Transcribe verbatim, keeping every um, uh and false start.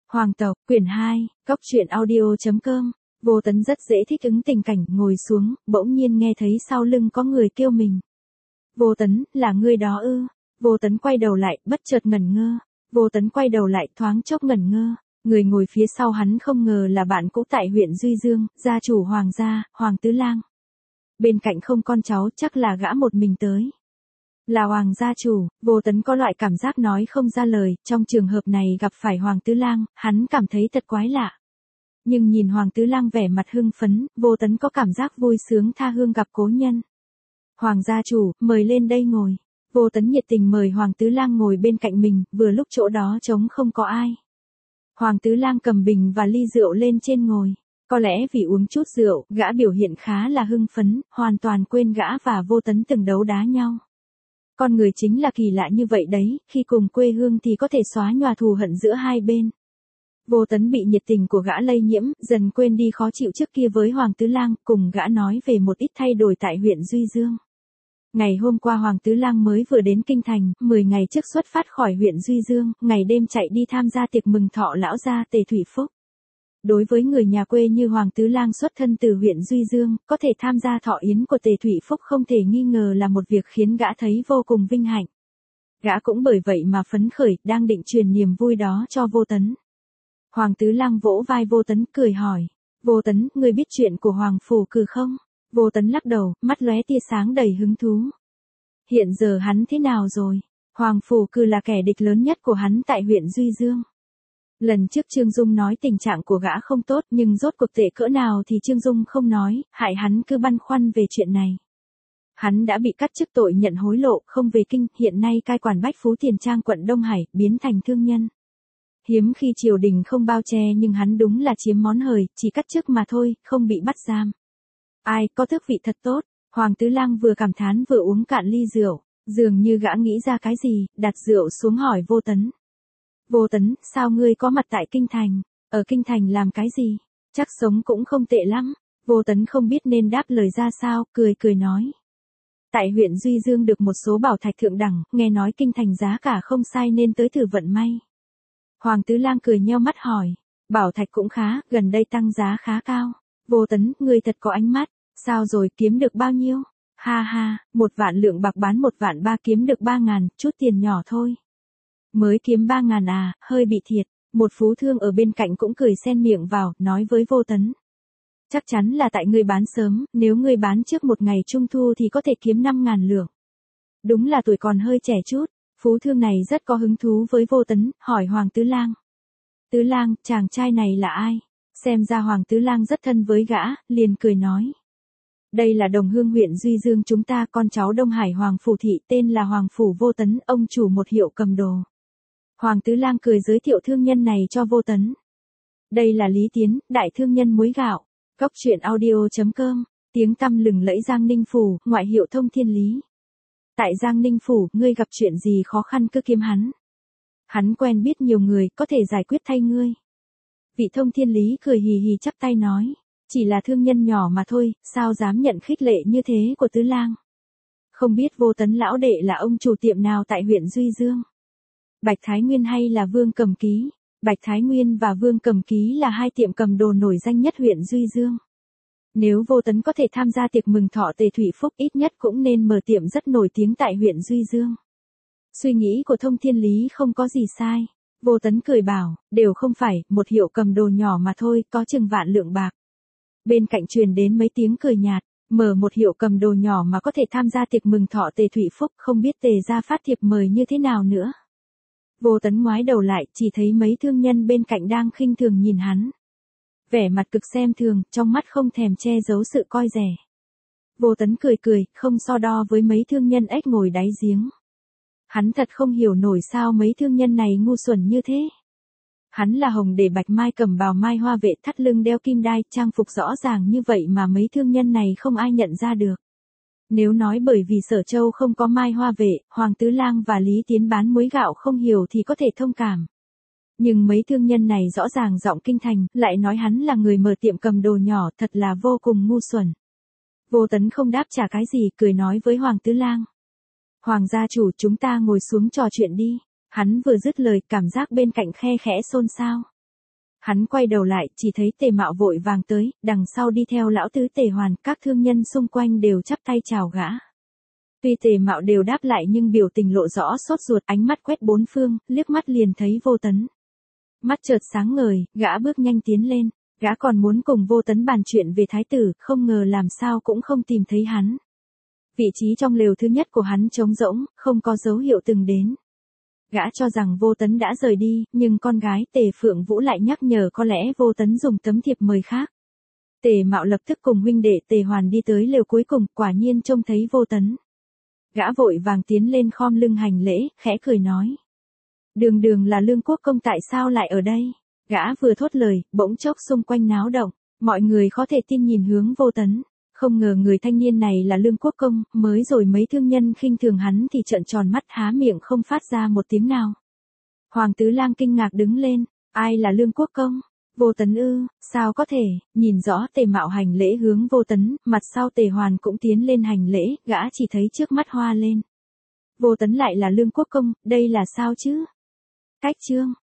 Hoàng tộc, quyển hai, cóc truyện audio chấm com. Vô Tấn rất dễ thích ứng tình cảnh, ngồi xuống, bỗng nhiên nghe thấy sau lưng có người kêu mình. Vô Tấn, là ngươi đó ư? Vô Tấn quay đầu lại, bất chợt ngẩn ngơ. Vô Tấn quay đầu lại, thoáng chốc ngẩn ngơ. Người ngồi phía sau hắn không ngờ là bạn cũ tại huyện Duy Dương, gia chủ Hoàng gia, Hoàng Tứ Lang. Bên cạnh không con cháu, chắc là gã một mình tới. Là Hoàng gia chủ, Vô Tấn có loại cảm giác nói không ra lời, trong trường hợp này gặp phải Hoàng Tứ Lang, hắn cảm thấy thật quái lạ. Nhưng nhìn Hoàng Tứ Lang vẻ mặt hưng phấn, Vô Tấn có cảm giác vui sướng tha hương gặp cố nhân. Hoàng gia chủ, mời lên đây ngồi. Vô Tấn nhiệt tình mời Hoàng Tứ Lang ngồi bên cạnh mình, vừa lúc chỗ đó trống không có ai. Hoàng Tứ Lang cầm bình và ly rượu lên trên ngồi. Có lẽ vì uống chút rượu, gã biểu hiện khá là hưng phấn, hoàn toàn quên gã và Vô Tấn từng đấu đá nhau. Con người chính là kỳ lạ như vậy đấy, khi cùng quê hương thì có thể xóa nhòa thù hận giữa hai bên. Vô Tấn bị nhiệt tình của gã lây nhiễm, dần quên đi khó chịu trước kia với Hoàng Tứ Lang, cùng gã nói về một ít thay đổi tại huyện Duy Dương. Ngày hôm qua Hoàng Tứ Lang mới vừa đến Kinh Thành, mười ngày trước xuất phát khỏi huyện Duy Dương, ngày đêm chạy đi tham gia tiệc mừng thọ lão gia Tề Thủy Phúc. Đối với người nhà quê như Hoàng Tứ Lang xuất thân từ huyện Duy Dương, có thể tham gia thọ yến của Tề Thủy Phúc không thể nghi ngờ là một việc khiến gã thấy vô cùng vinh hạnh. Gã cũng bởi vậy mà phấn khởi, đang định truyền niềm vui đó cho Vô Tấn. Hoàng Tứ Lang vỗ vai Vô Tấn, cười hỏi. Vô Tấn, ngươi biết chuyện của Hoàng Phủ Cừ không? Vô Tấn lắc đầu, mắt lóe tia sáng đầy hứng thú. Hiện giờ hắn thế nào rồi? Hoàng Phủ Cừ là kẻ địch lớn nhất của hắn tại huyện Duy Dương. Lần trước Trương Dung nói tình trạng của gã không tốt, nhưng rốt cuộc tệ cỡ nào thì Trương Dung không nói, hại hắn cứ băn khoăn về chuyện này. Hắn đã bị cắt chức tội nhận hối lộ, không về kinh, hiện nay cai quản Bách Phú Tiền Trang quận Đông Hải, biến thành thương nhân. Hiếm khi triều đình không bao che nhưng hắn đúng là chiếm món hời, chỉ cắt chức mà thôi, không bị bắt giam. Ai, có tước vị thật tốt. Hoàng Tứ Lang vừa cảm thán vừa uống cạn ly rượu, dường như gã nghĩ ra cái gì, đặt rượu xuống hỏi Vô Tấn. Vô Tấn, sao ngươi có mặt tại Kinh Thành? Ở Kinh Thành làm cái gì? Chắc sống cũng không tệ lắm. Vô Tấn không biết nên đáp lời ra sao, cười cười nói. Tại huyện Duy Dương được một số bảo thạch thượng đẳng, nghe nói Kinh Thành giá cả không sai nên tới thử vận may. Hoàng Tứ Lang cười nheo mắt hỏi. Bảo thạch cũng khá, gần đây tăng giá khá cao. Vô Tấn, ngươi thật có ánh mắt. Sao rồi, kiếm được bao nhiêu? Ha ha, một vạn lượng bạc bán một vạn ba kiếm được ba ngàn, chút tiền nhỏ thôi. Mới kiếm ba ngàn à, hơi bị thiệt. Một phú thương ở bên cạnh cũng cười xen miệng vào, nói với Vô Tấn. Chắc chắn là tại ngươi bán sớm, nếu ngươi bán trước một ngày trung thu thì có thể kiếm năm ngàn lượng. Đúng là tuổi còn hơi trẻ chút. Phú thương này rất có hứng thú với Vô Tấn, hỏi Hoàng Tứ Lang. Tứ Lang, chàng trai này là ai? Xem ra Hoàng Tứ Lang rất thân với gã, liền cười nói. Đây là đồng hương huyện Duy Dương chúng ta, con cháu Đông Hải Hoàng Phủ Thị, tên là Hoàng Phủ Vô Tấn, ông chủ một hiệu cầm đồ. Hoàng Tứ Lang cười giới thiệu thương nhân này cho Vô Tấn. Đây là Lý Tiến, đại thương nhân muối gạo. Cóc truyện audio chấm com, tiếng tăm lừng lẫy Giang Ninh Phủ, ngoại hiệu Thông Thiên Lý. Tại Giang Ninh Phủ, ngươi gặp chuyện gì khó khăn cứ kiếm hắn. Hắn quen biết nhiều người, có thể giải quyết thay ngươi. Vị Thông Thiên Lý cười hì hì chắp tay nói. Chỉ là thương nhân nhỏ mà thôi, sao dám nhận khích lệ như thế của Tứ Lang. Không biết Vô Tấn lão đệ là ông chủ tiệm nào tại huyện Duy Dương? Bạch Thái Nguyên hay là Vương Cầm Ký? Bạch Thái Nguyên và Vương Cầm Ký là hai tiệm cầm đồ nổi danh nhất huyện Duy Dương. Nếu Vô Tấn có thể tham gia tiệc mừng thọ Tề Thủy Phúc ít nhất cũng nên mở tiệm rất nổi tiếng tại huyện Duy Dương. Suy nghĩ của Thông Thiên Lý không có gì sai. Vô Tấn cười bảo, đều không phải, một hiệu cầm đồ nhỏ mà thôi, có chừng vạn lượng bạc. Bên cạnh truyền đến mấy tiếng cười nhạt, mở một hiệu cầm đồ nhỏ mà có thể tham gia tiệc mừng thọ Tề Thủy Phúc, không biết Tề gia phát thiệp mời như thế nào nữa. Vô Tấn ngoái đầu lại, chỉ thấy mấy thương nhân bên cạnh đang khinh thường nhìn hắn. Vẻ mặt cực xem thường, trong mắt không thèm che giấu sự coi rẻ. Vô Tấn cười cười, không so đo với mấy thương nhân ếch ngồi đáy giếng. Hắn thật không hiểu nổi sao mấy thương nhân này ngu xuẩn như thế. Hắn là hồng để bạch mai cầm bào mai hoa vệ, thắt lưng đeo kim đai, trang phục rõ ràng như vậy mà mấy thương nhân này không ai nhận ra được. Nếu nói bởi vì Sở Châu không có mai hoa vệ, Hoàng Tứ Lang và Lý Tiến bán muối gạo không hiểu thì có thể thông cảm. Nhưng mấy thương nhân này rõ ràng giọng kinh thành, lại nói hắn là người mở tiệm cầm đồ nhỏ, thật là vô cùng ngu xuẩn. Vô Tấn không đáp trả cái gì, cười nói với Hoàng Tứ Lang. Hoàng gia chủ, chúng ta ngồi xuống trò chuyện đi. Hắn vừa dứt lời, cảm giác bên cạnh khe khẽ xôn xao. Hắn quay đầu lại, chỉ thấy Tề Mạo vội vàng tới, đằng sau đi theo lão tứ Tề Hoàn, các thương nhân xung quanh đều chắp tay chào gã. Tuy Tề Mạo đều đáp lại nhưng biểu tình lộ rõ sốt ruột, ánh mắt quét bốn phương, liếc mắt liền thấy Vô Tấn. Mắt chợt sáng ngời, gã bước nhanh tiến lên, gã còn muốn cùng Vô Tấn bàn chuyện về thái tử, không ngờ làm sao cũng không tìm thấy hắn. Vị trí trong lều thứ nhất của hắn trống rỗng, không có dấu hiệu từng đến. Gã cho rằng Vô Tấn đã rời đi, nhưng con gái Tề Phượng Vũ lại nhắc nhở có lẽ Vô Tấn dùng tấm thiệp mời khác. Tề Mạo lập tức cùng huynh đệ Tề Hoàn đi tới lều cuối cùng, quả nhiên trông thấy Vô Tấn. Gã vội vàng tiến lên khom lưng hành lễ, khẽ cười nói. Đường đường là Lương Quốc công tại sao lại ở đây? Gã vừa thốt lời, bỗng chốc xung quanh náo động, mọi người khó thể tin nhìn hướng Vô Tấn. Không ngờ người thanh niên này là Lương Quốc công, mới rồi mấy thương nhân khinh thường hắn thì trợn tròn mắt há miệng không phát ra một tiếng nào. Hoàng Tứ Lang kinh ngạc đứng lên, ai là Lương Quốc công? Vô Tấn ư, sao có thể? Nhìn rõ Tề Mạo hành lễ hướng Vô Tấn, mặt sau Tề Hoàn cũng tiến lên hành lễ, gã chỉ thấy trước mắt hoa lên. Vô Tấn lại là Lương Quốc công, đây là sao chứ? Cách chương